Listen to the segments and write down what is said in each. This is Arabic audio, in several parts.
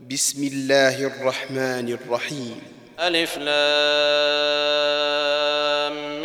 بسم الله الرحمن الرحيم. ألف لام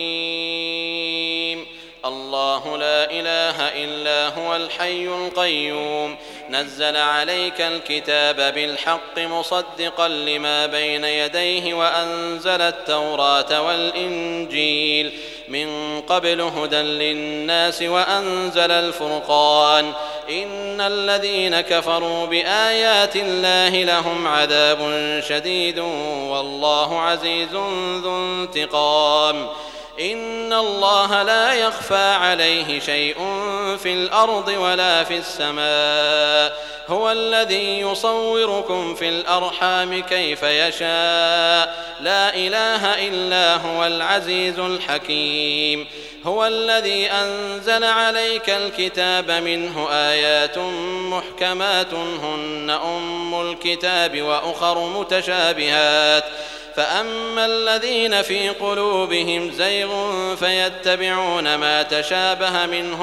ميم. الله لا إله إلا هو الحي القيوم نزل عليك الكتاب بالحق مصدقا لما بين يديه وأنزل التوراة والإنجيل من قبل هدى للناس وأنزل الفرقان إن الذين كفروا بآيات الله لهم عذاب شديد والله عزيز ذو انتقام إن الله لا يخفى عليه شيء في الأرض ولا في السماء هو الذي يصوركم في الأرحام كيف يشاء لا إله إلا هو العزيز الحكيم هو الذي أنزل عليك الكتاب منه آيات محكمات هن أم الكتاب وأخر متشابهات فأما الذين في قلوبهم زيغ فيتبعون ما تشابه منه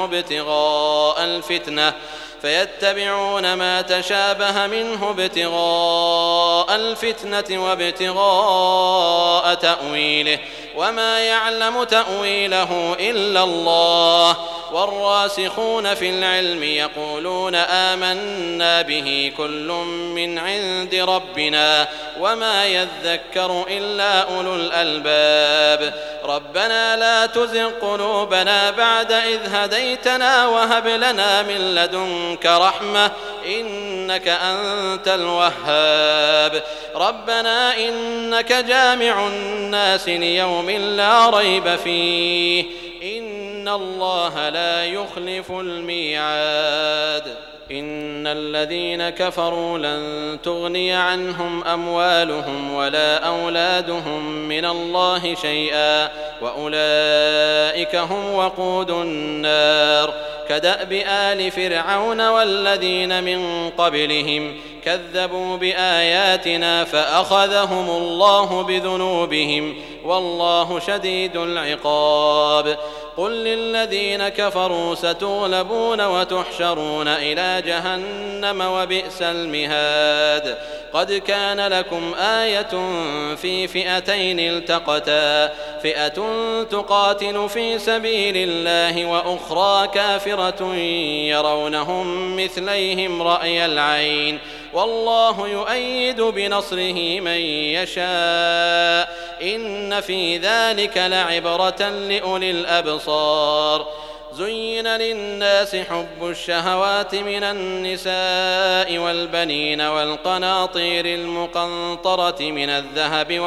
ابتغاء الفتنة وابتغاء تأويله وما يعلم تأويله إلا الله والراسخون في العلم يقولون آمنا به كل من عند ربنا وما يذكر إلا أولو الألباب ربنا لا تزغ قلوبنا بعد إذ هديتنا وهب لنا من لدنك رحمة إنك أنت الوهاب ربنا إنك جامع الناس ليوم لا ريب فيه إن الله لا يخلف الميعاد إن الذين كفروا لن تغني عنهم أموالهم ولا أولادهم من الله شيئا وأولئك هم وقود النار كدأب آل فرعون والذين من قبلهم كذبوا بآياتنا فأخذهم الله بذنوبهم والله شديد العقاب قل للذين كفروا ستغلبون وتحشرون إلى جهنم وبئس المهاد قد كان لكم آية في فئتين التقتا فئة تقاتل في سبيل الله وأخرى كافرة يرونهم مثليهم رأي العين والله يؤيد بنصره من يشاء إن في ذلك لعبرة لأولي الأبصار زين للناس حب الشهوات من النساء والبنين والقناطير المقنطرة من الذهب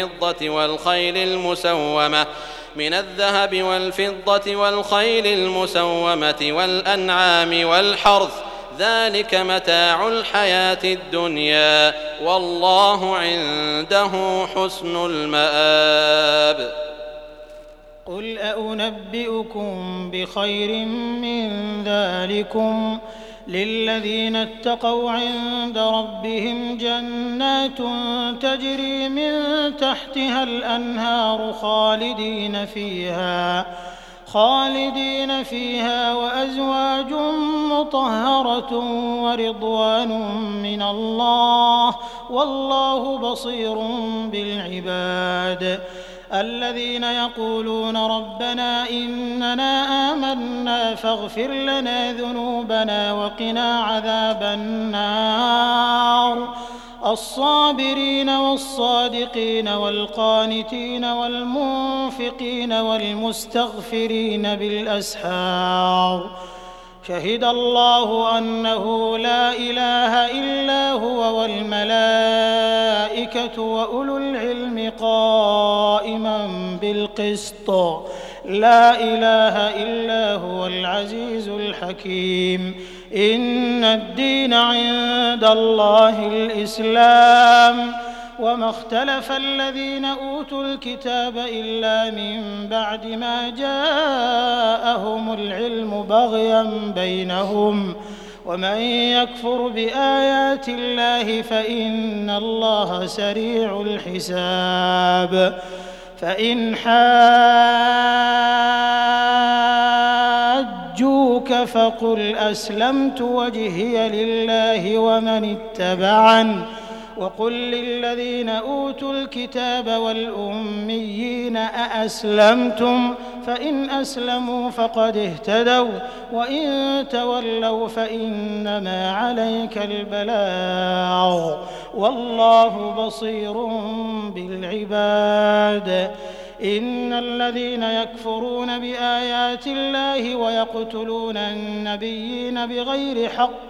والخيل المسومة والأنعام والحرث ذلك متاع الحياة الدنيا والله عنده حسن المآب قل أنبئكم بخير من ذلكم للذين اتقوا عند ربهم جنات تجري من تحتها الأنهار خالدين فيها وأزواج مطهرة ورضوان من الله والله بصير بالعباد الذين يقولون ربنا إننا آمنا فاغفر لنا ذنوبنا وقنا عذاب النار الصابرين والصادقين والقانتين والمنفقين والمستغفرين بالأسحار شهد الله أنه لا إله إلا هو والملائكة وأولو العلم قائما بالقسط لا إله إلا هو العزيز الحكيم إن الدين عند الله الإسلام وما اختلف الذين أوتوا الكتاب إلا من بعد ما جاءهم العلم بغيا بينهم ومن يكفر بآيات الله فإن الله سريع الحساب فإن حاجوك فقل أسلمت وجهي لله ومن اتبعني وقل للذين أوتوا الكتاب والأميين أأسلمتم فإن أسلموا فقد اهتدوا وإن تولوا فإنما عليك البلاغ والله بصير بالعباد. إن الذين يكفرون بآيات الله ويقتلون النبيين بغير حق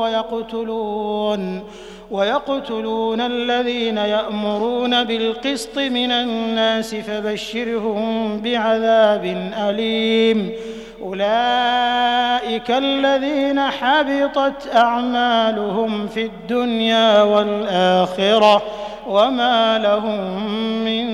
ويقتلون الذين يأمرون بالقسط من الناس فبشرهم بعذاب أليم. أولئك الذين حبطت أعمالهم في الدنيا والآخرة وما لهم من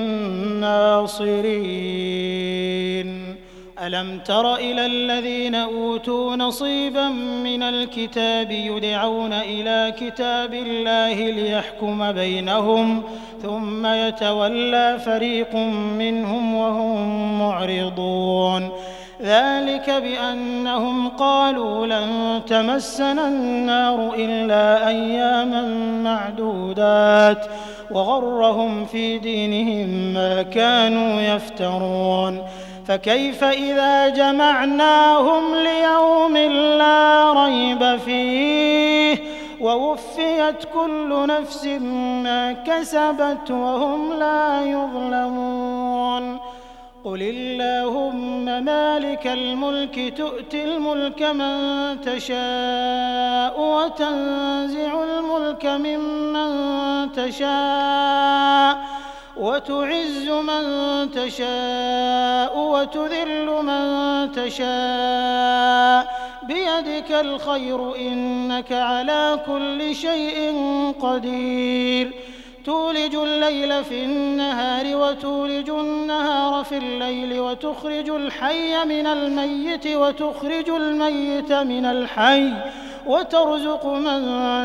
ناصرين. ألم تر إلى الذين أوتوا نصيبا من الكتاب يدعون إلى كتاب الله ليحكم بينهم ثم يتولى فريق منهم وهم معرضون. ذلك بأنهم قالوا لن تمسنا النار إلا أياما معدودات وغرهم في دينهم ما كانوا يفترون. فكيف إذا جمعناهم ليوم لا ريب فيه ووفيت كل نفس ما كسبت وهم لا يظلمون. قل اللهم مالك الملك تؤتي الملك من تشاء وتنزع الملك ممن تشاء وتعز من تشاء وتذل من تشاء بيدك الخير إنك على كل شيء قدير. تولج الليل في النهار وتولج النهار في الليل وتخرج الحي من الميت وتخرج الميت من الحي وترزق من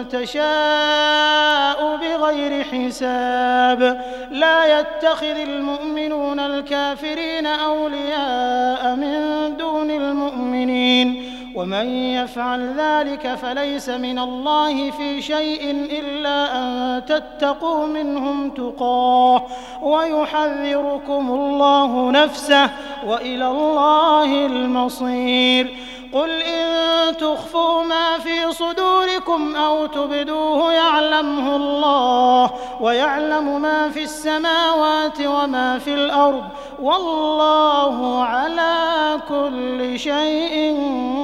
تشاء بغير حساب. لا يتخذ المؤمنون الكافرين أولياء من دون المؤمنين ومن يفعل ذلك فليس من الله في شيء إلا أن تتقوا منهم تقاه ويحذركم الله نفسه وإلى الله المصير. قل إن تخفوا ما في صدوركم أو تبدوه يعلمه الله ويعلم ما في السماوات وما في الأرض والله على كل شيء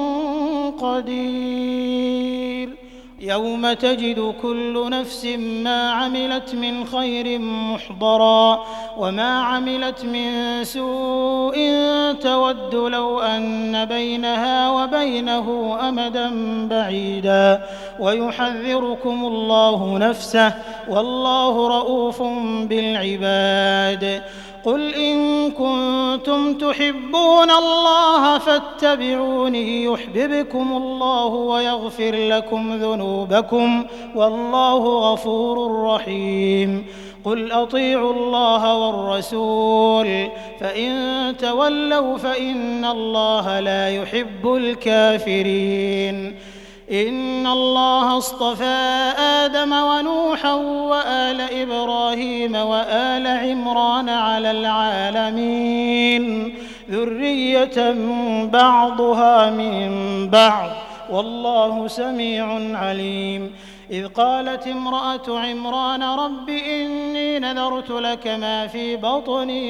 قدير. يوم تجد كل نفس ما عملت من خير محضرا وما عملت من سوء تود لو أن بينها وبينه أمدا بعيدا ويحذركم الله نفسه والله رؤوف بالعباد. قل إن كنتم تحبون الله فاتبعوني يحببكم الله ويغفر لكم ذنوبكم والله غفور رحيم. قل أطيعوا الله والرسول فإن تولوا فإن الله لا يحب الكافرين. إن الله اصطفى آدم ونوحا وآل إبراهيم وآل عمران على العالمين ذرية بعضها من بعض والله سميع عليم. إذ قالت امرأة عمران رب إني نذرت لك ما في بطني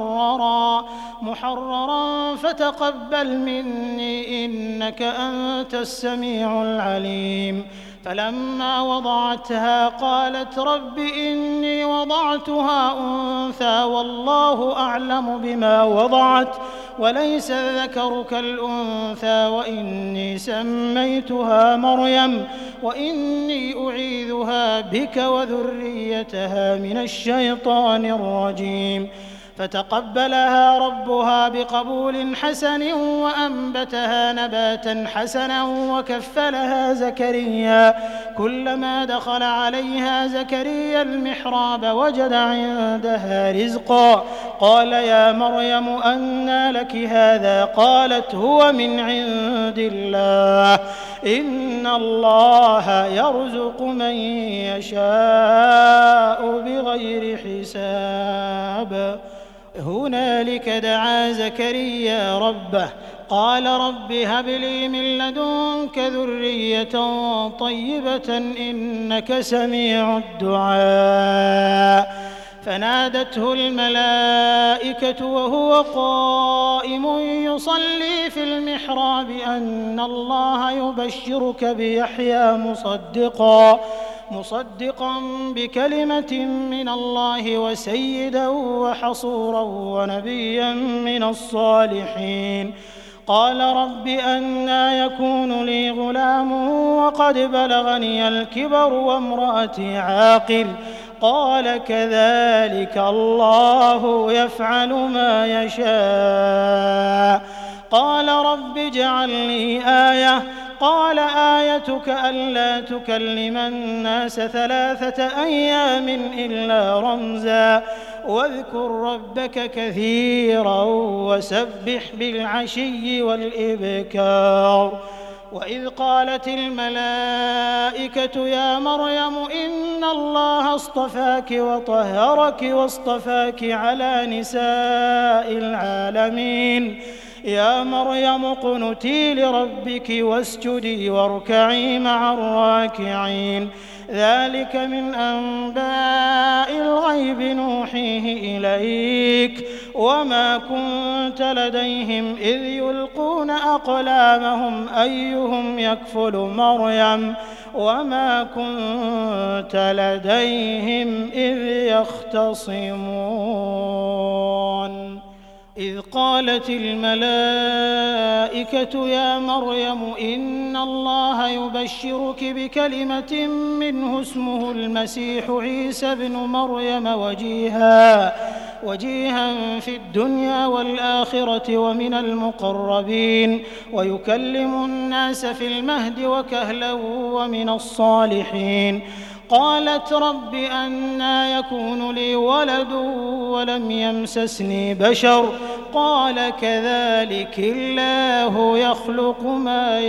محررا فتقبل مني إنك أنت السميع العليم. فلما وضعتها قالت رب إني وضعتها أنثى والله أعلم بما وضعت وليس الذكر كالأنثى وإني سميتها مريم وإني أعيذها بك وذريتها من الشيطان الرجيم. فتقبلها ربها بقبول حسن وأنبتها نباتا حسنا وكفلها زكريا. كلما دخل عليها زكريا المحراب وجد عندها رزقا قال يا مريم أنى لك هذا؟ قالت هو من عند الله إن الله يرزق من يشاء بغير حساب. هنالك دعا زكريا ربه قال رب هب لي من لدنك ذرية طيبة إنك سميع الدعاء. فنادته الملائكة وهو قائم يصلي في المحراب أن الله يبشرك بيحيى مصدقا بكلمة من الله وسيدا وحصورا ونبيا من الصالحين. قال رب أنى يكون لي غلام وقد بلغني الكبر وامرأتي عاقر؟ قال كذلك الله يفعل ما يشاء. قال رب اجعل لي آية. قال آيتك ألا تكلم الناس 3 أيام إلا رمزا واذكر ربك كثيرا وسبح بالعشي والإبكار. وإذ قالت الملائكة يا مريم إن الله اصطفاك وطهرك واصطفاك على نساء العالمين. يا مريم اقنتي لربك واسجدي واركعي مع الراكعين. ذلك من أنباء الغيب نوحيه إليك وما كنت لديهم إذ يلقون أقلامهم أيهم يكفل مريم وما كنت لديهم إذ يختصمون. إذ قالت الملائكة يا مريم إن الله يبشرك بكلمة منه اسمه المسيح عيسى ابن مريم وجيها في الدنيا والآخرة ومن المقربين ويكلم الناس في المهد وكهلا ومن الصالحين. قالت رب أنى يكون لي ولد ولم يمسسني بشر؟ قال كذلك الله يخلق ما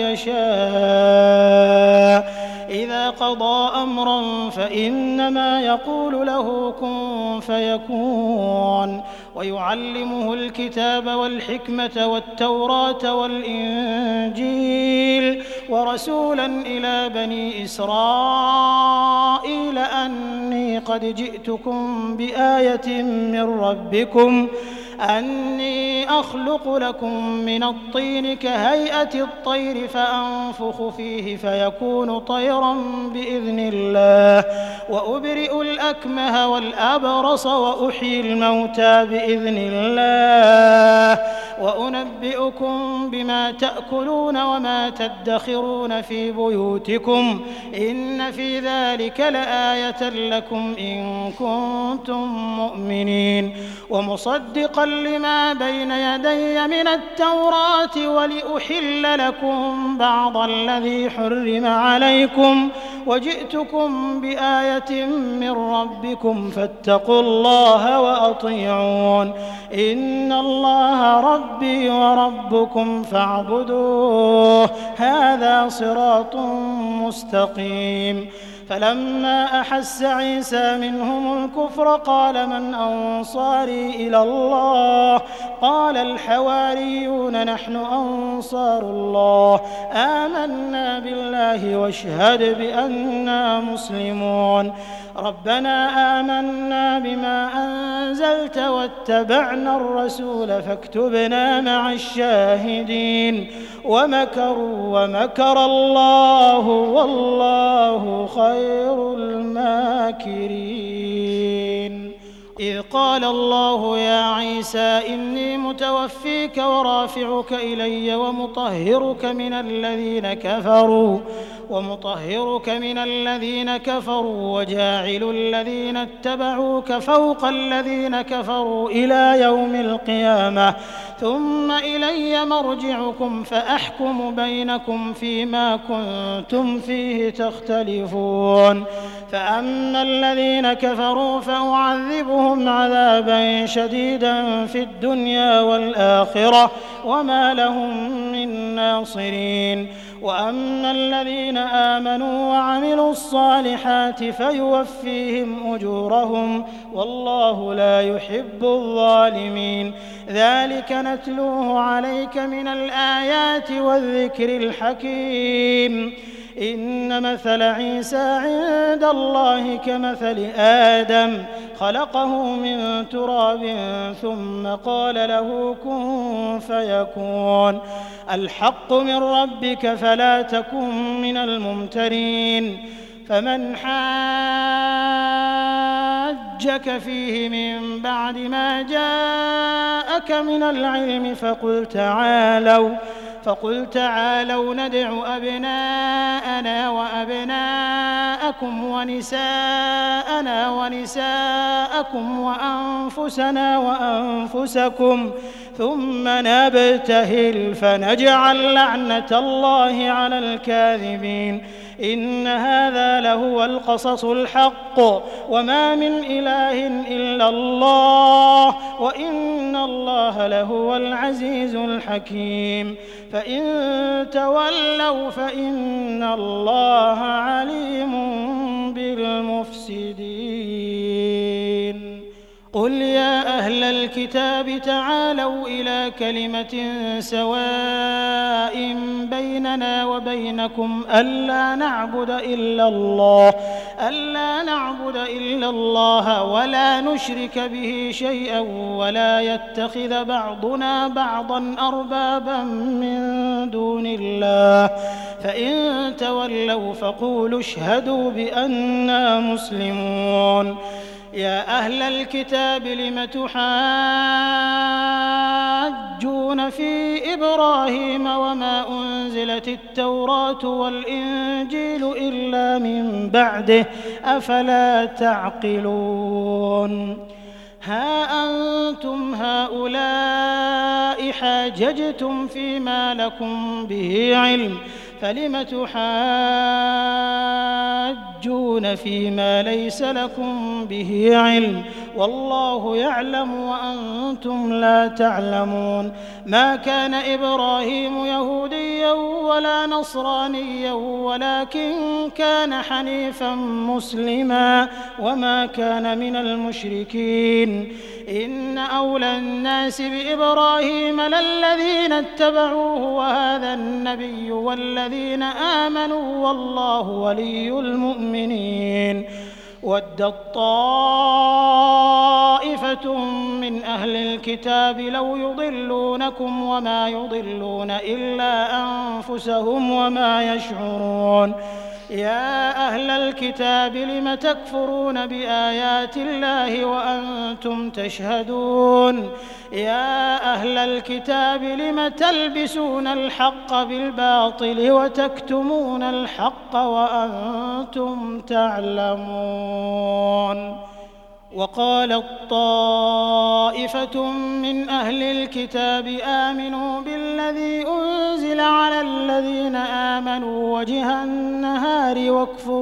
يشاء. إذا قضى أمرا فإنما يقول له كن فيكون. ويعلمه الكتاب والحكمة والتوراة والإنجيل ورسولا إلى بني إسرائيل أني قد جئتكم بآية من ربكم أني أخلق لكم من الطين كهيئة الطير فأنفخ فيه فيكون طيرا بإذن الله وأبرئ الأكمه والأبرص وأحيي الموتى بإذن الله وأنبئكم بما تأكلون وما تدخرون في بيوتكم إن في ذلك لآية لكم إن كنتم مؤمنين. ومصدقا لما بين يدي من التوراة ولأحل لكم بعض الذي حرم عليكم وجئتكم بآية من ربكم فاتقوا الله وأطيعون. إن الله ربي وربكم فاعبدوه هذا صراط مستقيم. فلما أحس عيسى منهم الكفر قال من أنصاري إلى الله؟ قال الحواريون نحن أنصار الله آمنا بالله واشهد بأننا مسلمون. ربنا آمنا بما أنزلت واتبعنا الرسول فاكتبنا مع الشاهدين. ومكروا ومكر الله والله خير الماكرين. إذ قال الله يا عيسى إني متوفيك ورافعك إلي ومطهرك من الذين كفروا وجاعل الذين اتبعوك فوق الذين كفروا إلى يوم القيامة ثم إلي مرجعكم فأحكم بينكم فيما كنتم فيه تختلفون فأما الذين كفروا فأعذبهم عذابا شديدا في الدنيا والآخرة وما لهم من ناصرين وأما الذين آمنوا وعملوا الصالحات فيوفيهم أجورهم والله لا يحب الظالمين ذلك نتلوه عليك من الآيات والذكر الحكيم إن مثل عيسى عند الله كمثل آدم خلقه من تراب ثم قال له كن فيكون الحق من ربك فلا تكن من الممترين فمن حاجك فيه من بعد ما جاءك من العلم فقل تعالوا ندع أبناءنا وأبناءكم ونساءنا ونساءكم وأنفسنا وأنفسكم ثم نبتهل فنجعل لعنة الله على الكاذبين إن هذا لهو القصص الحق وما من إله إلا الله وإن الله لهو العزيز الحكيم فإن تولوا فإن الله عليم بالمفسدين قل يا أهل الكتاب تعالوا إلى كلمة سواء بيننا وبينكم ألا نعبد إلا الله ولا نشرك به شيئا ولا يتخذ بعضنا بعضا أربابا من دون الله فإن تولوا فقولوا اشهدوا بأننا مسلمون يا أهل الكتاب لم تحاجون في إبراهيم وما أنزلت التوراة والإنجيل إلا من بعده أفلا تعقلون ها أنتم هؤلاء حاججتم فيما لكم به علم فلم تحاجون فيما ليس لكم به علم والله يعلم وأنتم لا تعلمون ما كان إبراهيم يهوديا ولا نصرانيا ولكن كان حنيفا مسلما وما كان من المشركين إن أولى الناس بإبراهيم للذين اتبعوه وهذا النبي والذين آمنوا والله ولي المؤمنين ودت طائفة من أهل الكتاب لو يضلونكم وما يضلون إلا أنفسهم وما يشعرون يا أهل الكتاب لم تكفرون بآيات الله وأنتم تشهدون يا أهل الكتاب لم تلبسون الحق بالباطل وتكتمون الحق وأنتم تعلمون وقالت طائفة من أهل الكتاب آمنوا بالذي أنزل على الذين آمنوا وجه النهار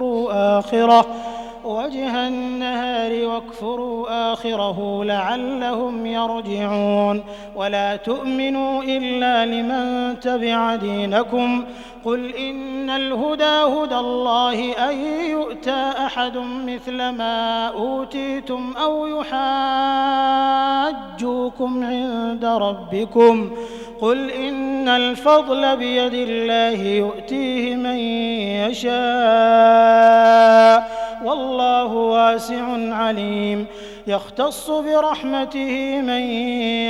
واكفروا آخره لعلهم يرجعون ولا تؤمنوا إلا لمن تبع دينكم قل إن الهدى هدى الله أن يؤتى أحد مثل ما أوتيتم أو يحاجوكم عند ربكم قل إن الفضل بيد الله يؤتيه من يشاء والله واسع عليم يختص برحمته من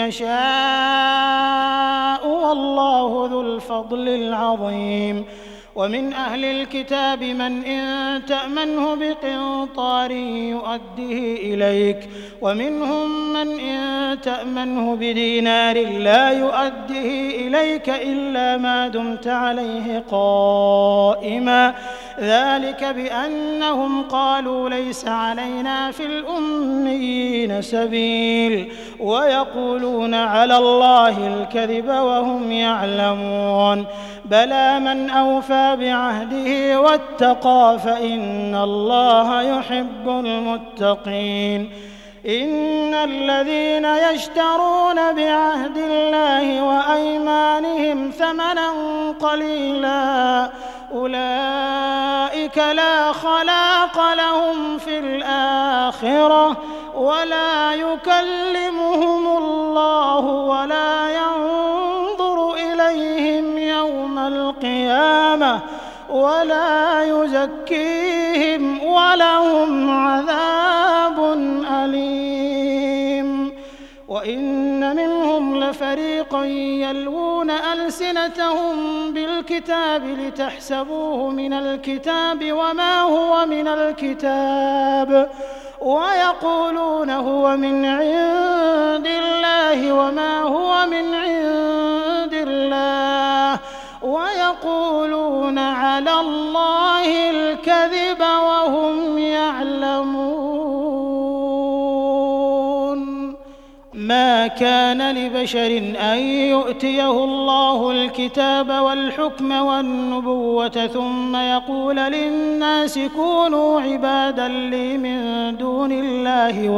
يشاء والله ذو الفضل العظيم ومن أهل الكتاب من إن تأمنه بقنطار يؤده إليك ومنهم من إن تأمنه بدينار لا يؤده إليك إلا ما دمت عليه قائما ذلك بأنهم قالوا ليس علينا في الأميين سبيل ويقولون على الله الكذب وهم يعلمون بلى من أوفى بعهده واتقى فإن الله يحب المتقين إن الذين يشترون بعهد الله وأيمانهم ثمنا قليلا أولئك لا خلاق لهم في الآخرة ولا يكلمهم الله ولا ينظر إليهم يوم القيامة ولا يزكيهم ولهم عذاب أليم وإن منهم لفريقا يلوون ألسنتهم بالكتاب لتحسبوه من الكتاب وما هو من الكتاب ويقولون هو من عند الله وما هو من عند الله ويقولون على الله الكذب وهم يعلمون ما كان لبشر أن يؤتيه الله الكتاب والحكم والنبوة ثم يقول للناس كونوا عبادا لي من دون الله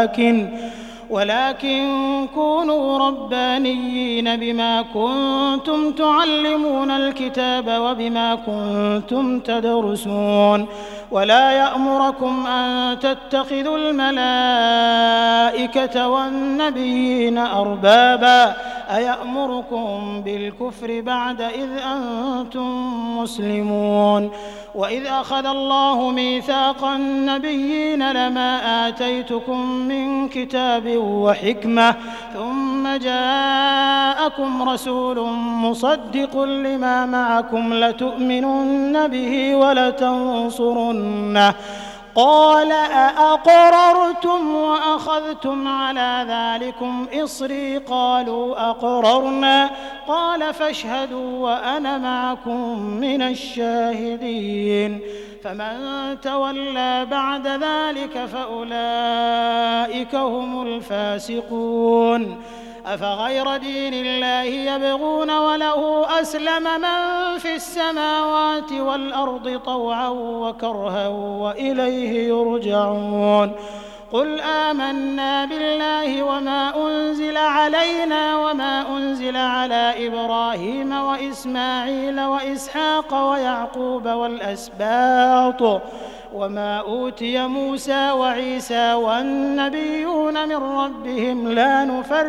ولكن كونوا ربانيين بما كنتم تعلمون الكتاب وبما كنتم تدرسون ولا يأمركم أن تتخذوا الملائكة والنبيين أربابا أيأمركم بالكفر بعد إذ أنتم مسلمون وإذ أخذ الله ميثاق النبيين لما آتيتكم من كتاب وحكمة ثم جاءكم رسول مصدق لما معكم لتؤمنن به ولتنصرنه قال أأقررتم وأخذتم على ذلكم إصري قالوا أقررنا قال فاشهدوا وأنا معكم من الشاهدين فمن تولى بعد ذلك فأولئك هم الفاسقون أفغير دين الله يبغون وله أسلم من في السماوات والأرض طوعا وكرها وإليه يرجعون قل آمنا بالله وما أنزل علينا وما أنزل على إبراهيم وإسماعيل وإسحاق ويعقوب والأسباط وما أوتي موسى وعيسى والنبيون من ربهم لا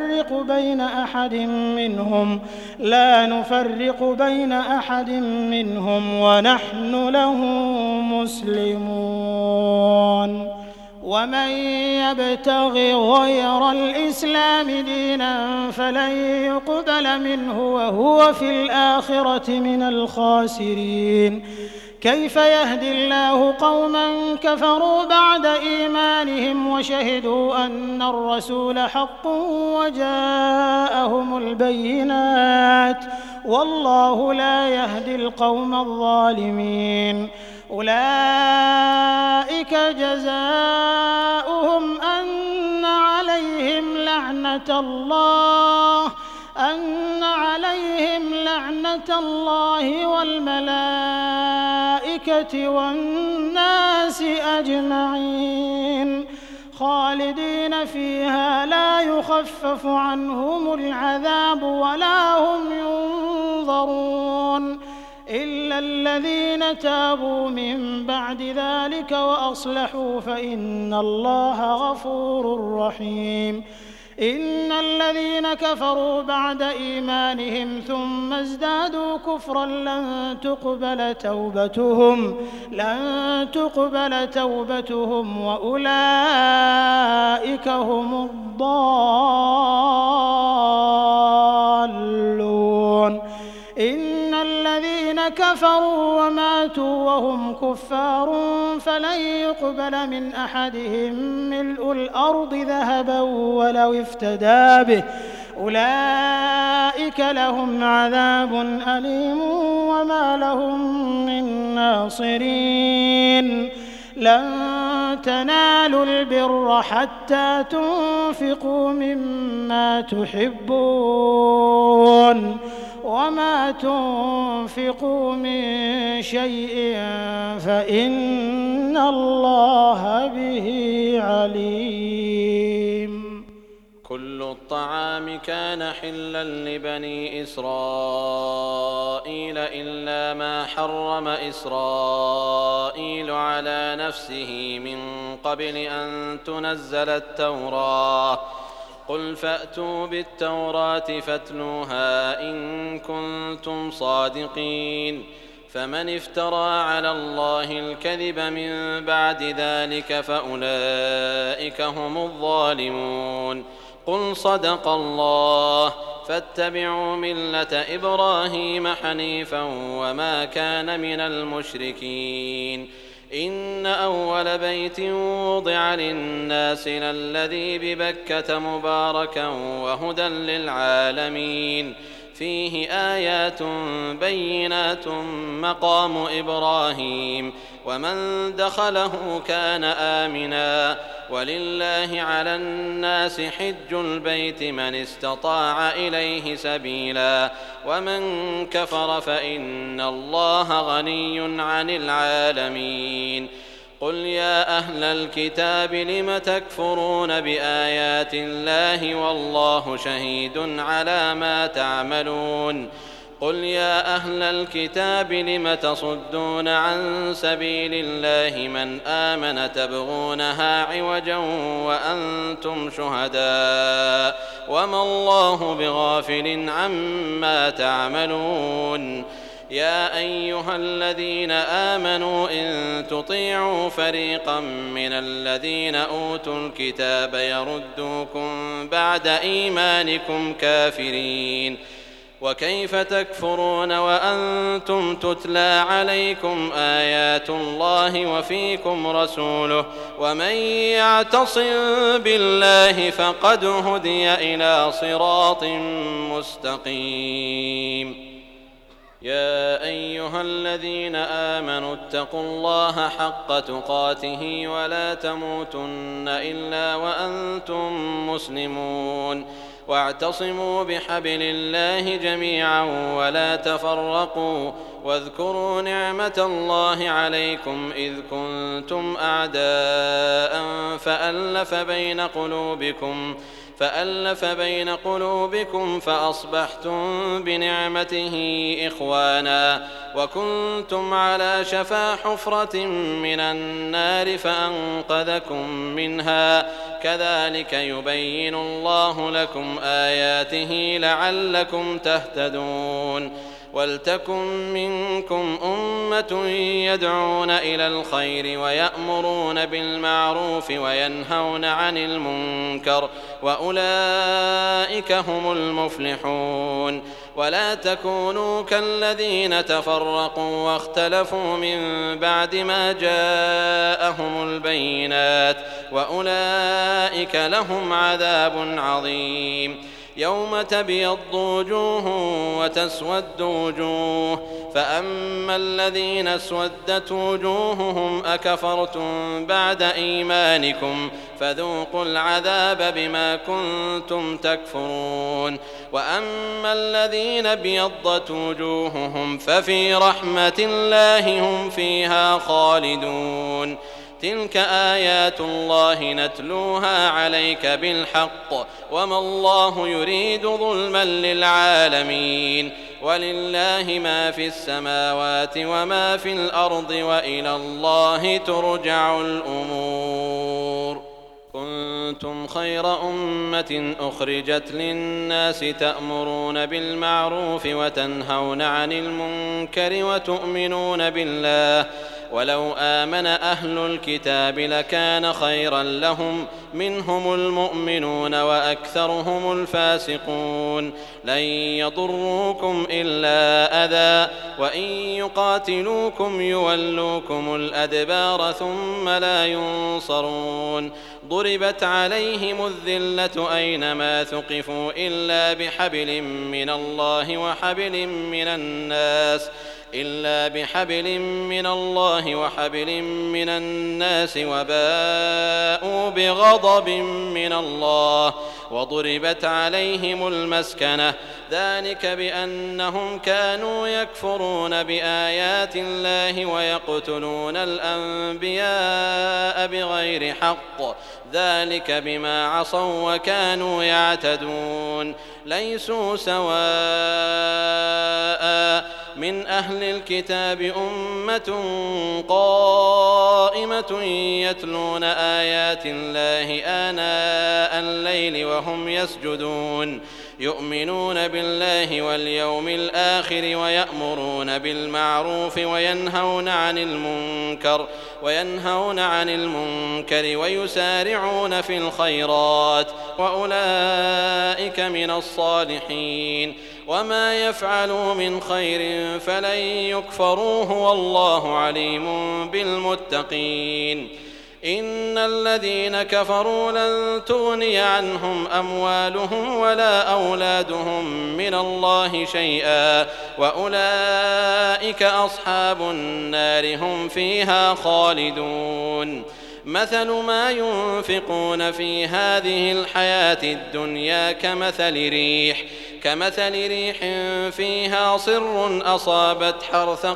نفرق بين أحد منهم ونحن له مسلمون ومن يبتغ غير الإسلام دينا فلن يقبل منه وهو في الآخرة من الخاسرين كيف يهدي الله قوما كفروا بعد إيمانهم وشهدوا أن الرسول حق وجاءهم البينات والله لا يهدي القوم الظالمين أولئك جزاؤهم أن عليهم لعنة الله والملائكة والناس أجمعين خالدين فيها لا يخفف عنهم العذاب ولا هم ينظرون إلا الذين تابوا من بعد ذلك وأصلحوا فإن الله غفور رحيم إن الذين كفروا بعد إيمانهم ثم ازدادوا كفرا لن تقبل توبتهم وأولئك هم الضالون إن الذين كفروا وماتوا وهم كفار فلن يقبل من أحدهم ملء الأرض ذهبا ولو افتدى به أولئك لهم عذاب أليم وما لهم من ناصرين لن تنالوا البر حتى تنفقوا مما تحبون وما تنفقوا من شيء فإن الله به عليم. كل الطعام كان حلا لبني إسرائيل إلا ما حرم إسرائيل على نفسه من قبل أن تنزل التوراة قل فأتوا بالتوراة فاتلوها إن كنتم صادقين فمن افترى على الله الكذب من بعد ذلك فأولئك هم الظالمون قل صدق الله فاتبعوا ملة إبراهيم حنيفا وما كان من المشركين إن أول بيت وضع للناس للذي ببكة مباركا وهدى للعالمين فيه آيات بينات مقام إبراهيم ومن دخله كان آمنا ولله على الناس حج البيت من استطاع إليه سبيلا ومن كفر فإن الله غني عن العالمين قل يا أهل الكتاب لم تكفرون بآيات الله والله شهيد على ما تعملون قل يا أهل الكتاب لم تصدون عن سبيل الله من آمن تبغونها عوجا وأنتم شهداء وما الله بغافل عما تعملون يا أيها الذين آمنوا إن تطيعوا فريقا من الذين أوتوا الكتاب يردوكم بعد إيمانكم كافرين وكيف تكفرون وأنتم تتلى عليكم آيات الله وفيكم رسوله ومن يعتصم بالله فقد هدي إلى صراط مستقيم يا أيها الذين آمنوا اتقوا الله حق تقاته ولا تموتن إلا وأنتم مسلمون واعتصموا بحبل الله جميعا ولا تفرقوا واذكروا نعمة الله عليكم إذ كنتم أعداء فألف بين قلوبكم فأصبحتم بنعمته إخوانا وكنتم على شفا حفرة من النار فأنقذكم منها كذلك يبين الله لكم آياته لعلكم تهتدون ولتكن منكم أمة يدعون إلى الخير ويأمرون بالمعروف وينهون عن المنكر وأولئك هم المفلحون ولا تكونوا كالذين تفرقوا واختلفوا من بعد ما جاءهم البينات وأولئك لهم عذاب عظيم يوم تبيض وجوه وتسود وجوه فأما الذين اسودت وجوههم أكفرتم بعد إيمانكم فذوقوا العذاب بما كنتم تكفرون وأما الذين ابيضت وجوههم ففي رحمة الله هم فيها خالدون تلك آيات الله نتلوها عليك بالحق وما الله يريد ظلما للعالمين ولله ما في السماوات وما في الأرض وإلى الله ترجع الأمور كنتم خير أمة أخرجت للناس تأمرون بالمعروف وتنهون عن المنكر ولو آمن أهل الكتاب لكان خيرا لهم منهم المؤمنون وأكثرهم الفاسقون لن يضروكم إلا أذى وإن يقاتلوكم يولوكم الأدبار ثم لا ينصرون ضربت عليهم الذلة أينما ثقفوا إلا بحبل من الله وحبل من الناس وباءوا بغضب من الله وضربت عليهم المسكنة ذلك بأنهم كانوا يكفرون بآيات الله ويقتلون الأنبياء بغير حق ذلك بما عصوا وكانوا يعتدون ليسوا سواء من أهل الكتاب أمة قائمة يتلون آيات الله آناء الليل وهم يسجدون يؤمنون بالله واليوم الآخر ويأمرون بالمعروف وينهون عن المنكر ويسارعون في الخيرات وأولئك من الصالحين وما يفعلوا من خير فلن يكفروه والله عليم بالمتقين إن الذين كفروا لن تغني عنهم أموالهم ولا أولادهم من الله شيئا وأولئك أصحاب النار هم فيها خالدون مثل ما ينفقون في هذه الحياة الدنيا كمثل ريح فيها صر أصابت حرث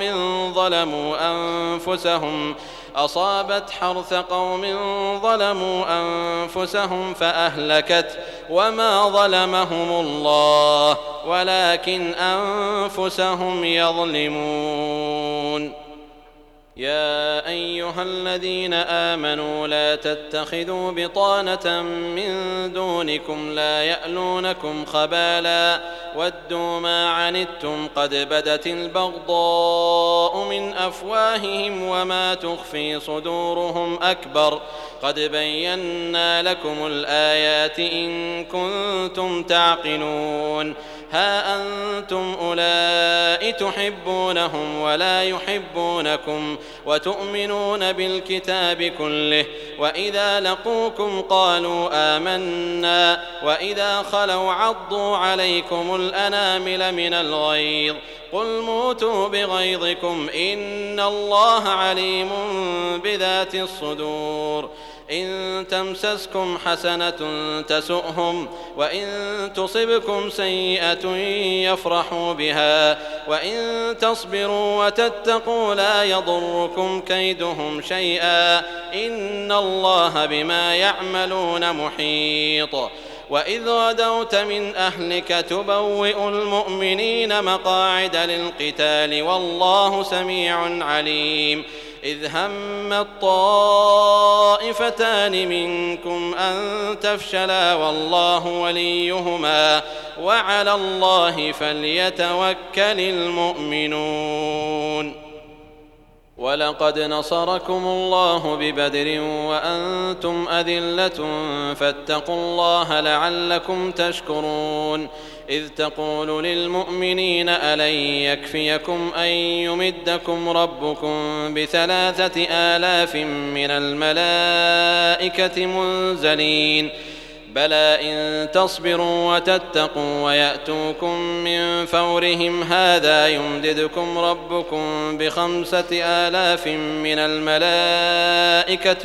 قوم ظلموا أنفسهم فأهلكت وما ظلمهم الله ولكن أنفسهم يظلمون يا أيها الذين آمنوا لا تتخذوا بطانة من دونكم لا يألونكم خبالا ودوا ما عنتم قد بدت البغضاء من أفواههم وما تخفي صدورهم أكبر قد بينا لكم الآيات إن كنتم تعقلون ها أنتم أولئك تحبونهم ولا يحبونكم وتؤمنون بالكتاب كله وإذا لقوكم قالوا آمنا وإذا خلوا عضوا عليكم الأنامل من الغيظ قل موتوا بغيظكم إن الله عليم بذات الصدور إن تمسسكم حسنة تسؤهم وإن تصبكم سيئة يفرحوا بها وإن تصبروا وتتقوا لا يضركم كيدهم شيئا إن الله بما يعملون محيط وإذ غدوت من أهلك تبوئ المؤمنين مقاعد للقتال والله سميع عليم إذ هم الطائفتان منكم أن تفشلا والله وليهما وعلى الله فليتوكل المؤمنون ولقد نصركم الله ببدر وأنتم أذلة فاتقوا الله لعلكم تشكرون إذ تقول للمؤمنين ألن يكفيكم أن يمدكم ربكم ب3,000 من الملائكة منزلين بلى إن تصبروا وتتقوا ويأتوكم من فورهم هذا يمددكم ربكم ب5,000 من الملائكة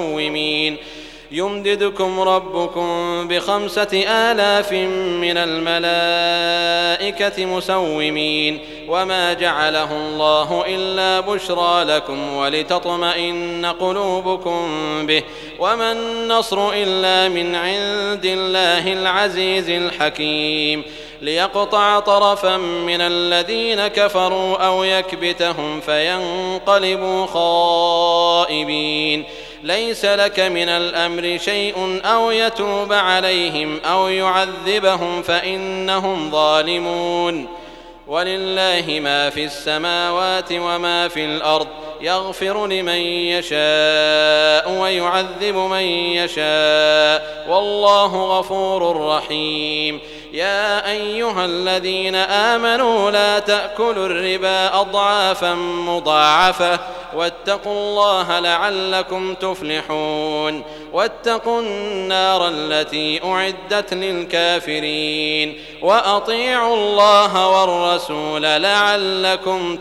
مسومين وما جعله الله إلا بشرى لكم ولتطمئن قلوبكم به وما النصر إلا من عند الله العزيز الحكيم ليقطع طرفا من الذين كفروا أو يكبتهم فينقلبوا خائبين ليس لك من الأمر شيء أو يتوب عليهم أو يعذبهم فإنهم ظالمون ولله ما في السماوات وما في الأرض يغفر لمن يشاء ويعذب من يشاء والله غفور رحيم. يا أيها الذين آمنوا لا تأكلوا الربا أضعافا مضاعفة واتقوا الله لعلكم تفلحون. واتقوا النار التي أعدت للكافرين وأطيعوا الله والرسول لعلكم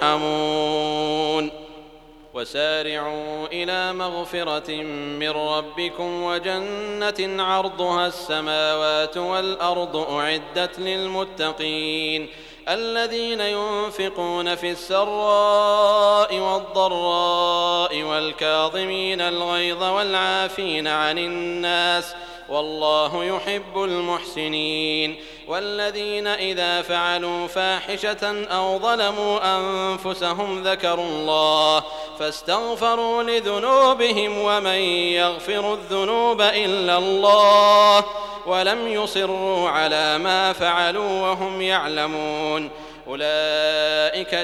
ترحمون. وسارعوا إلى مغفرة من ربكم وجنة عرضها السماوات والأرض أعدت للمتقين الذين ينفقون في السراء والضراء والكاظمين الغيظ والعافين عن الناس والله يحب المحسنين. والذين إذا فعلوا فاحشة أو ظلموا أنفسهم ذكروا الله فاستغفروا لذنوبهم ومن يغفر الذنوب إلا الله ولم يصروا على ما فعلوا وهم يعلمون أولئك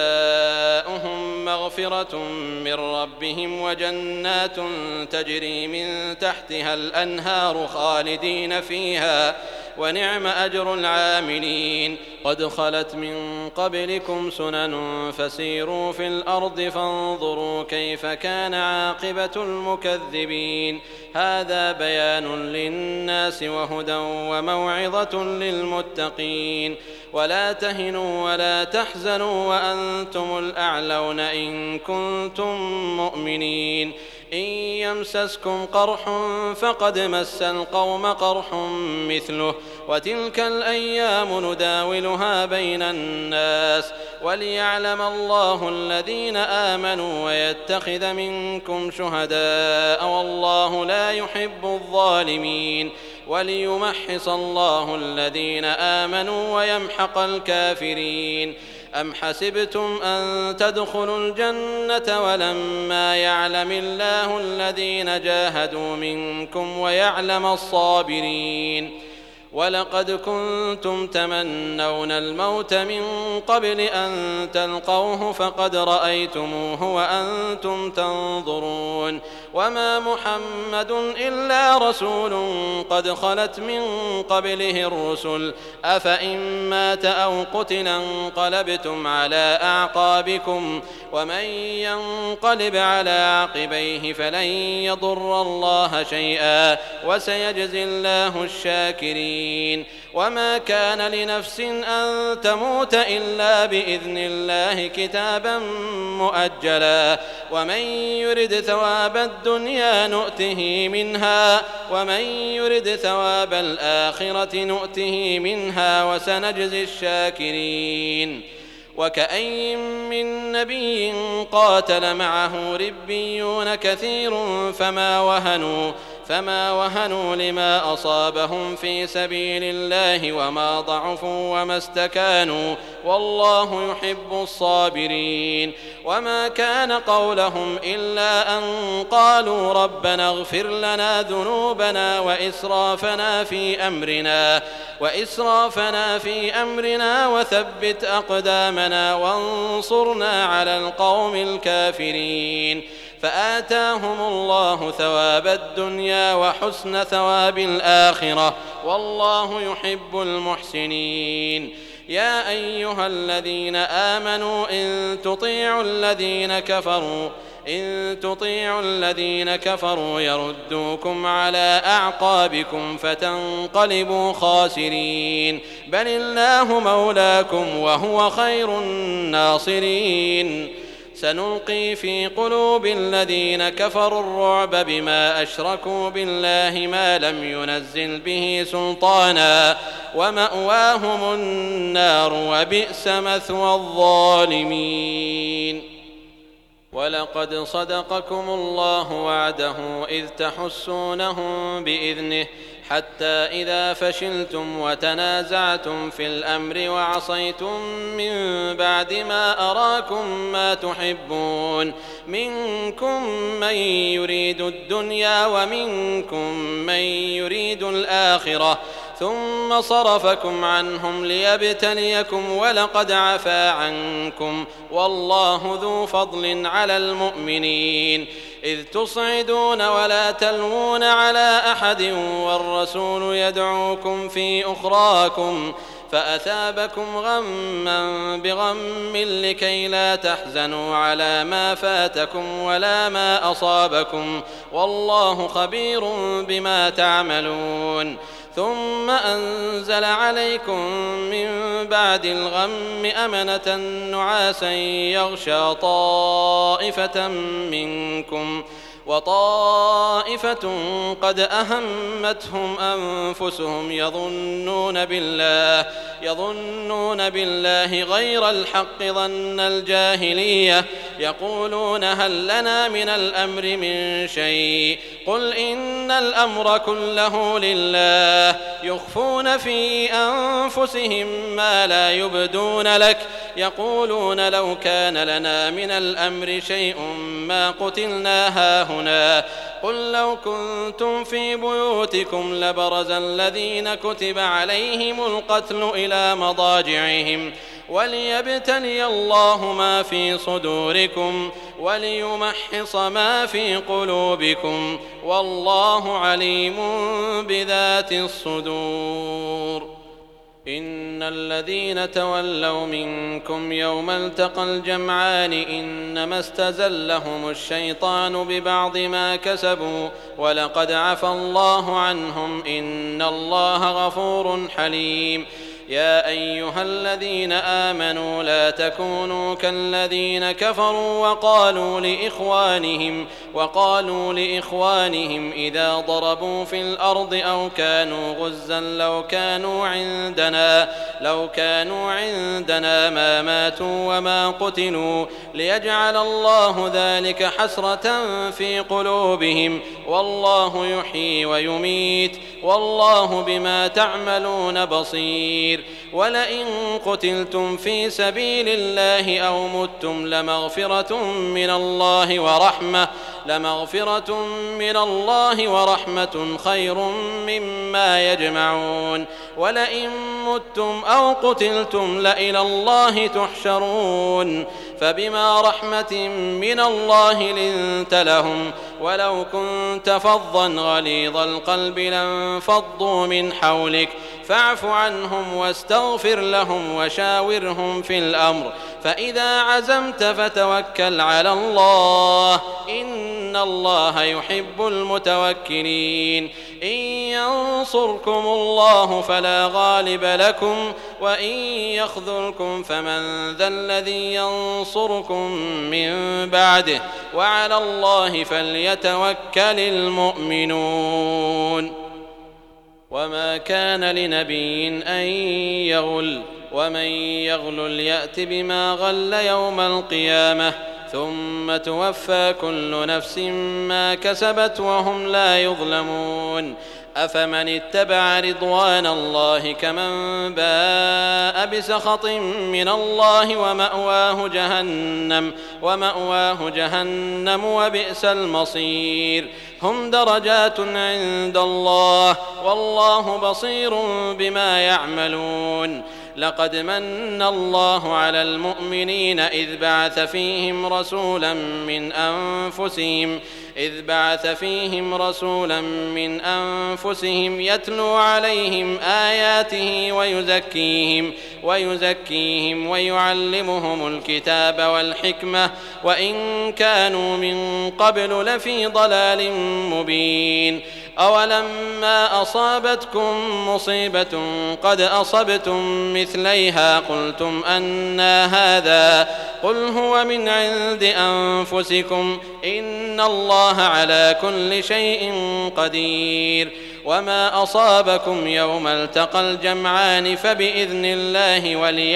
جزاؤهم مغفرة من ربهم وجنات تجري من تحتها الأنهار خالدين فيها ونعم أجر العاملين. قد خلت من قبلكم سنن فسيروا في الأرض فانظروا كيف كان عاقبة المكذبين. هذا بيان للناس وهدى وموعظة للمتقين. ولا تهنوا ولا تحزنوا وأنتم الأعلون إن كنتم مؤمنين. إن يمسسكم قرح فقد مس القوم قرح مثله وتلك الأيام نداولها بين الناس وليعلم الله الذين آمنوا ويتخذ منكم شهداء والله لا يحب الظالمين وليمحص الله الذين آمنوا ويمحق الكافرين. أم حسبتم أن تدخلوا الجنة ولما يعلم الله الذين جاهدوا منكم ويعلم الصابرين. ولقد كنتم تمنون الموت من قبل أن تلقوه فقد رأيتموه وأنتم تنظرون. وما محمد إلا رسول قد خلت من قبله الرسل أفإن مات أو قتل انقلبتم على أعقابكم ومن ينقلب على عقبيه فلن يضر الله شيئا وسيجزي الله الشاكرين. وما كان لنفس أن تموت إلا بإذن الله كتابا مؤجلا ومن يرد ثواب الدنيا نؤته منها ومن يرد ثواب الآخرة نؤته منها وسنجزي الشاكرين. وكأين من نبي قاتل معه ربيون كثير فما وهنوا لما أصابهم في سبيل الله وما ضعفوا وما استكانوا والله يحب الصابرين. وما كان قولهم إلا أن قالوا ربنا اغفر لنا ذنوبنا وإسرافنا في أمرنا وثبت أقدامنا وانصرنا على القوم الكافرين. فآتاهم الله ثواب الدنيا وحسن ثواب الآخرة والله يحب المحسنين. يا أيها الذين آمنوا إن تطيعوا الذين كفروا يردوكم على أعقابكم فتنقلبوا خاسرين بل الله مولاكم وهو خير الناصرين. سنلقي في قلوب الذين كفروا الرعب بما أشركوا بالله ما لم ينزل به سلطانا ومأواهم النار وبئس مثوى الظالمين. ولقد صدقكم الله وعده إذ تحسونهم بإذنه حتى إذا فشلتم وتنازعتم في الأمر وعصيتم من بعد ما أراكم ما تحبون منكم من يريد الدنيا ومنكم من يريد الآخرة ثم صرفكم عنهم ليبتليكم ولقد عفا عنكم والله ذو فضل على المؤمنين إذ تصعدون ولا تلوون على أحد والرسول يدعوكم في أخراكم فأثابكم غما بغم لكي لا تحزنوا على ما فاتكم ولا ما أصابكم والله خبير بما تعملون ثم أنزل عليكم من بعد الغم أمنة نعاسا يغشى طائفة منكم وطائفة قد أهمتهم أنفسهم يظنون بالله غير الحق ظن الجاهلية يقولون هل لنا من الأمر من شيء قل إن الأمر كله لله يخفون في أنفسهم ما لا يبدون لك يقولون لو كان لنا من الأمر شيء ما قتلنا هاهنا قل لو كنتم في بيوتكم لبرز الذين كتب عليهم القتل إلى مضاجعهم وليبتلي الله ما في صدوركم وليمحص ما في قلوبكم والله عليم بذات الصدور إن الذين تولوا منكم يوم التقى الجمعان إنما استزلهم الشيطان ببعض ما كسبوا ولقد عفى الله عنهم إن الله غفور حليم يا أيها الذين آمنوا لا تكونوا كالذين كفروا وقالوا لإخوانهم إذا ضربوا في الأرض أو كانوا غزا لو كانوا عندنا ما ماتوا وما قتلوا ليجعل الله ذلك حسرة في قلوبهم والله يحيي ويميت والله بما تعملون بصير ولئن قتلتم في سبيل الله أو متم لمغفرة من الله ورحمة خير مما يجمعون ولئن متم أو قتلتم لإلى الله تحشرون فبما رحمة من الله لنت لهم ولو كنت فظا غليظ القلب لانفضوا من حولك فاعف عنهم واستغفر لهم وشاورهم في الأمر فإذا عزمت فتوكل على الله إن الله يحب المتوكلين إن ينصركم الله فلا غالب لكم وإن يخذلكم فمن ذا الذي ينصركم من بعده وعلى الله فليتوكل المؤمنون وما كان لنبي أن يغل ومن يغل يأت بما غل يوم القيامة ثم توفى كل نفس ما كسبت وهم لا يظلمون أفمن اتبع رضوان الله كمن باء بسخط من الله ومأواه جهنم وبئس المصير هم درجات عند الله والله بصير بما يعملون لقد من الله على المؤمنين إذ بعث فيهم رسولا من أنفسهم يتلو عليهم آياته ويزكيهم ويعلمهم الكتاب والحكمة وإن كانوا من قبل لفي ضلال مبين أولما أصابتكم مصيبة قد أصبتم مثليها قلتم أنى هذا قل هو من عند أنفسكم إن الله على كل شيء قدير وما أصابكم يوم التقى الجمعان فبإذن الله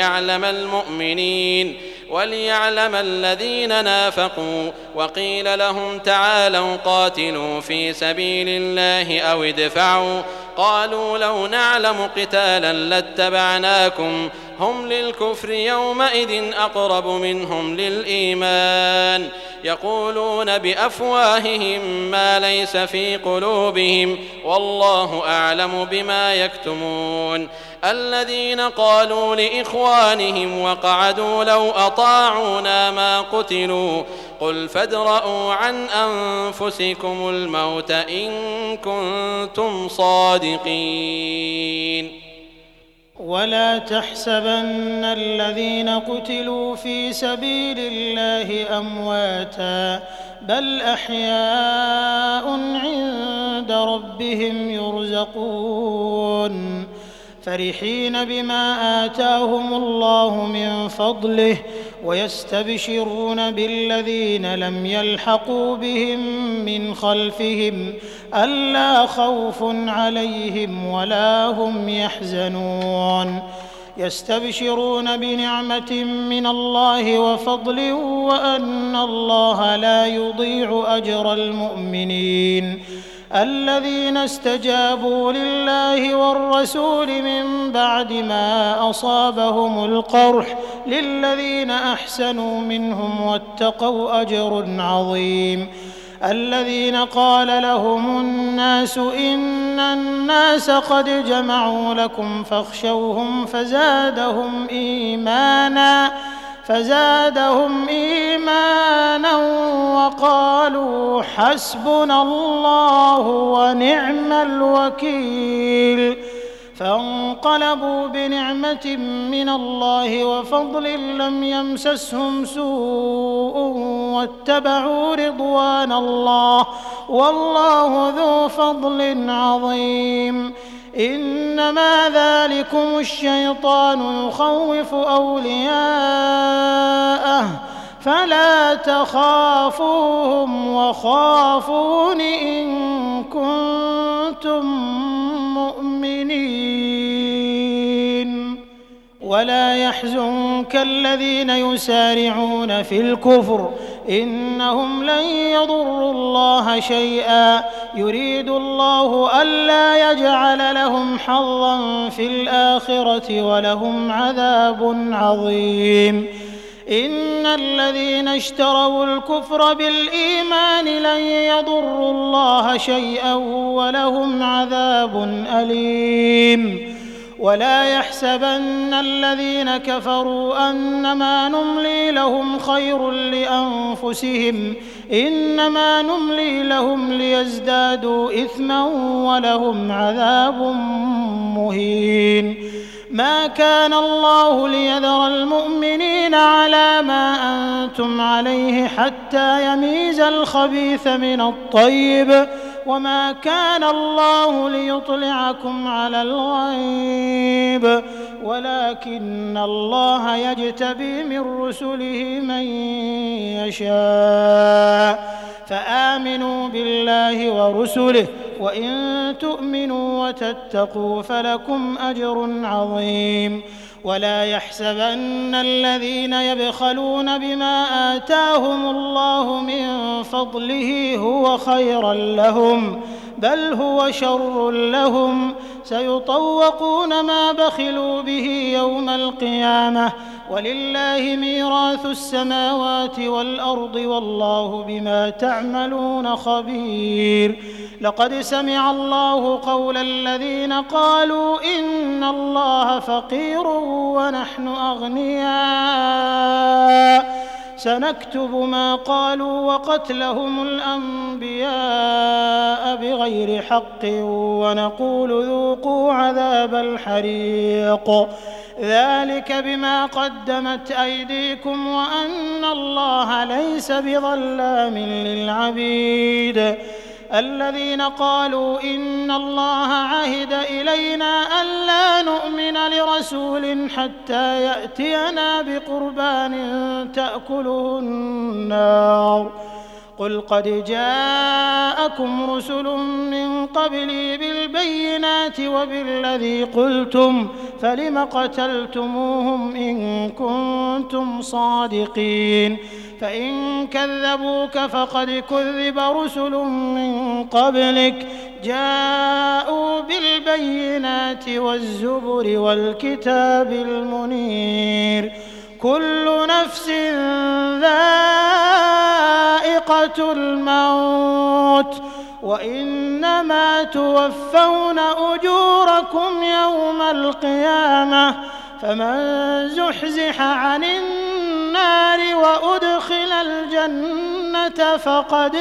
وليعلم الذين نافقوا وقيل لهم تعالوا قاتلوا في سبيل الله أو ادفعوا قالوا لو نعلم قتالا لاتبعناكم هم للكفر يومئذ أقرب منهم للإيمان يقولون بأفواههم ما ليس في قلوبهم والله أعلم بما يكتمون الذين قالوا لإخوانهم وقعدوا لو أطاعونا ما قتلوا قل فادرءوا عن أنفسكم الموت إن كنتم صادقين ولا تحسبن الذين قتلوا في سبيل الله أمواتا بل أحياء عند ربهم يرزقون فرحين بما آتاهم الله من فضله ويستبشرون بالذين لم يلحقوا بهم من خلفهم ألا خوف عليهم ولا هم يحزنون يستبشرون بنعمة من الله وفضل وأن الله لا يضيع أجر المؤمنين الذين استجابوا لله والرسول من بعد ما أصابهم القرح للذين أحسنوا منهم واتقوا أجر عظيم الذين قال لهم الناس إن الناس قد جمعوا لكم فاخشوهم فزادهم إيمانا وقالوا حسبنا الله ونعم الوكيل فانقلبوا بنعمة من الله وفضل لم يمسسهم سوء واتبعوا رضوان الله والله ذو فضل عظيم إنما ذلكم الشيطان يخوف أولياءه فلا تخافوهم وخافون إن كنتم مؤمنين ولا يحزنك الذين يسارعون في الكفر إنهم لن يضروا الله شيئا يريد الله ألا يجعل لهم حظا في الآخرة ولهم عذاب عظيم إن الذين اشتروا الكفر بالإيمان لن يضروا الله شيئا ولهم عذاب أليم ولا يحسبن الذين كفروا أنما نملي لهم خير لأنفسهم إنما نملي لهم ليزدادوا إثما ولهم عذاب مهين ما كان الله ليذر المؤمنين على ما أنتم عليه حتى يميز الخبيث من الطيب وما كان الله ليطلعكم على الغيب ولكن الله يجتبي من رسله من يشاء فآمنوا بالله ورسله وإن تؤمنوا وتتقوا فلكم أجر عظيم ولا يحسبن الذين يبخلون بما آتاهم الله من فضله هو خيرا لهم بل هو شر لهم سيطوقون ما بخلوا به يوم القيامة ولله ميراث السماوات والأرض والله بما تعملون خبير لقد سمع الله قول الذين قالوا إن الله فقير ونحن أغنياء سنكتب ما قالوا وقتلهم الأنبياء بغير حق ونقول ذوقوا عذاب الحريق ذلك بما قدمت أيديكم وأن الله ليس بظلام للعبيد الذين قالوا إن الله عهد إلينا ألا نؤمن لرسول حتى يأتينا بقربان تأكله النار قل قد جاءكم رسل من قبلي بالبينات وبالذي قلتم فلم قتلتموهم إن كنتم صادقين فإن كذبوك فقد كذب رسل من قبلك جاءوا بالبينات والزبر والكتاب المنير كل نفس ذائقة الموت وإنما توفون أجوركم يوم القيامة فمن زحزح عن النار وأدخل الجنة فقد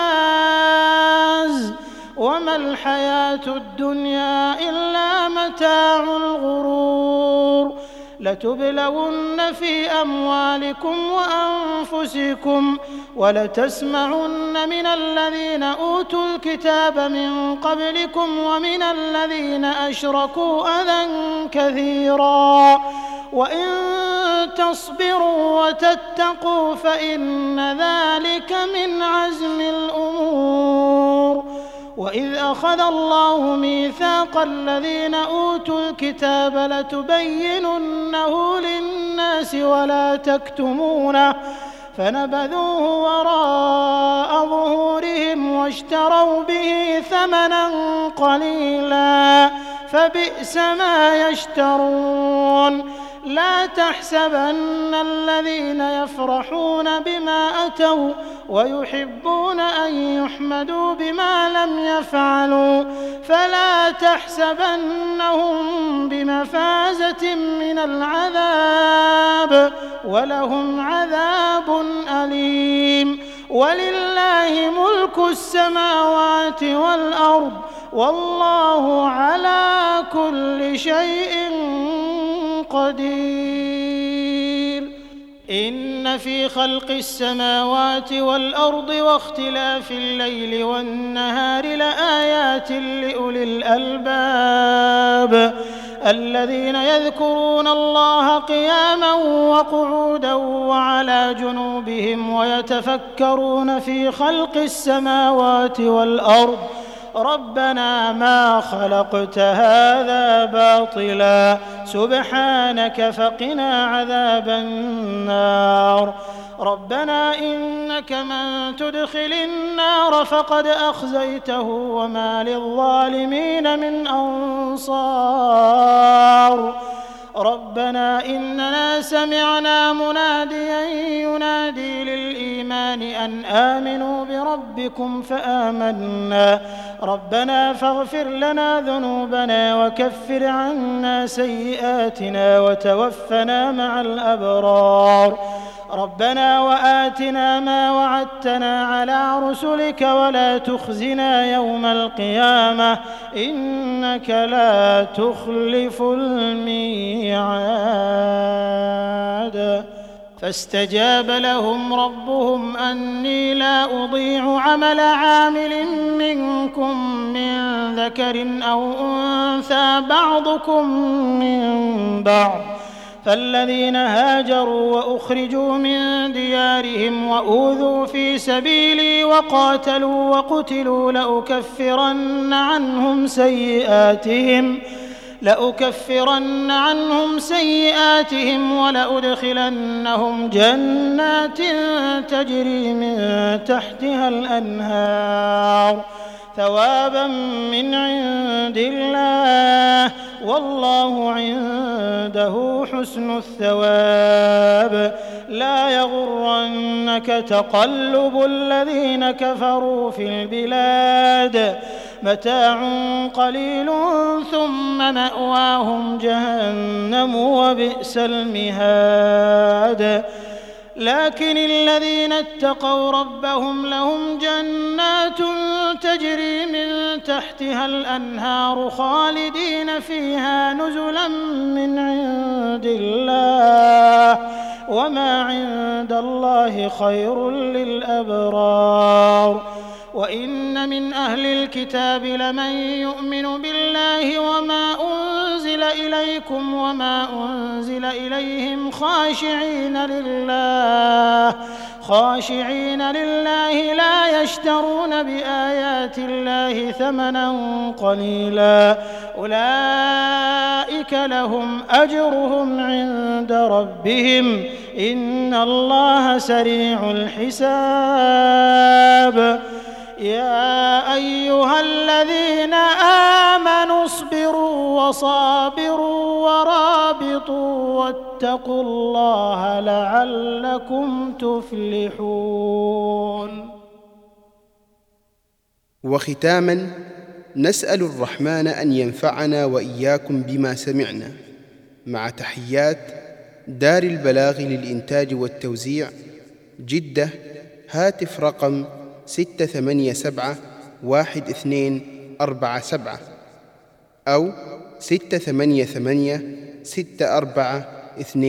فاز وما الحياة الدنيا إلا متاع الغرور لتبلون في أموالكم وأنفسكم ولتسمعن من الذين أوتوا الكتاب من قبلكم ومن الذين أشركوا أذى كثيرا وإن تصبروا وتتقوا فإن ذلك من عزم الأمور وإذ أخذ الله ميثاق الذين أوتوا الكتاب لتبيننه للناس ولا تكتمونه فنبذوه وراء ظهورهم واشتروا به ثمنا قليلا فبئس ما يشترون لا تحسبن الذين يفرحون بما أتوا ويحبون أن يحمدوا بما لم يفعلوا فلا تحسبنهم بمفازة من العذاب ولهم عذاب أليم ولله ملك السماوات والأرض والله على كل شيء قدير إن في خلق السماوات والأرض واختلاف الليل والنهار لآيات لأولي الألباب الذين يذكرون الله قياما وقعودا وعلى جنوبهم ويتفكرون في خلق السماوات والأرض ربنا ما خلقت هذا باطلا سبحانك فقنا عذاب النار ربنا إنك من تدخل النار فقد أخزيته وما للظالمين من أنصار ربنا إننا سمعنا مناديا ينادي للإيمان أن آمنوا بربكم فآمنا ربنا فاغفر لنا ذنوبنا وكفر عنا سيئاتنا وتوفنا مع الأبرار ربنا وآتنا ما وعدتنا على رسلك ولا تخزنا يوم القيامة إنك لا تخلف الميعاد فاستجاب لهم ربهم أني لا أضيع عمل عامل منكم من ذكر أو أنثى بعضكم من بعض فالذين هاجروا وأخرجوا من ديارهم وأوذوا في سبيلي وقاتلوا وقتلوا لأكفرن عنهم سيئاتهم ولأدخلنهم جنات تجري من تحتها الأنهار ثوابا من عند الله والله عنده حسن الثواب لا يغرنك تقلب الذين كفروا في البلاد متاع قليل ثم مأواهم جهنم وبئس المهاد لكن الذين اتقوا ربهم لهم جنات تجري من تحتها الأنهار خالدين فيها نزلا من عند الله وما عند الله خير للأبرار وإن من أهل الكتاب لمن يؤمن بالله وما أنزل إليكم وما أنزل إليهم خاشعين لله لا يشترون بآيات الله ثمنا قليلا أولئك لهم أجرهم عند ربهم إن الله سريع الحساب يا أيها الذين آمنوا اصبروا وصابروا ورابطوا واتقوا الله لعلكم تفلحون. وختاما نسأل الرحمن أن ينفعنا وإياكم بما سمعنا، مع تحيات دار البلاغ للإنتاج والتوزيع، جدة. هاتف رقم 687-1247 أو 688-64-2